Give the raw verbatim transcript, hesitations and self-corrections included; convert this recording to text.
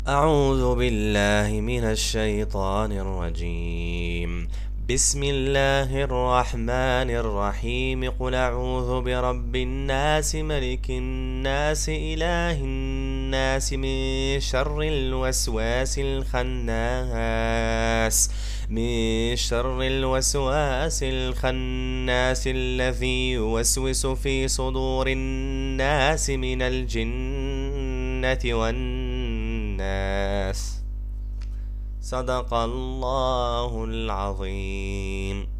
أعوذ بالله من الشيطان الرجيم. بسم الله الرحمن الرحيم. قل أعوذ برب الناس ملك الناس إله الناس من شر الوسواس الخناس من شر الوسواس الخناس الذي يوسوس في صدور الناس من الجنة والناس. صدق الله العظيم.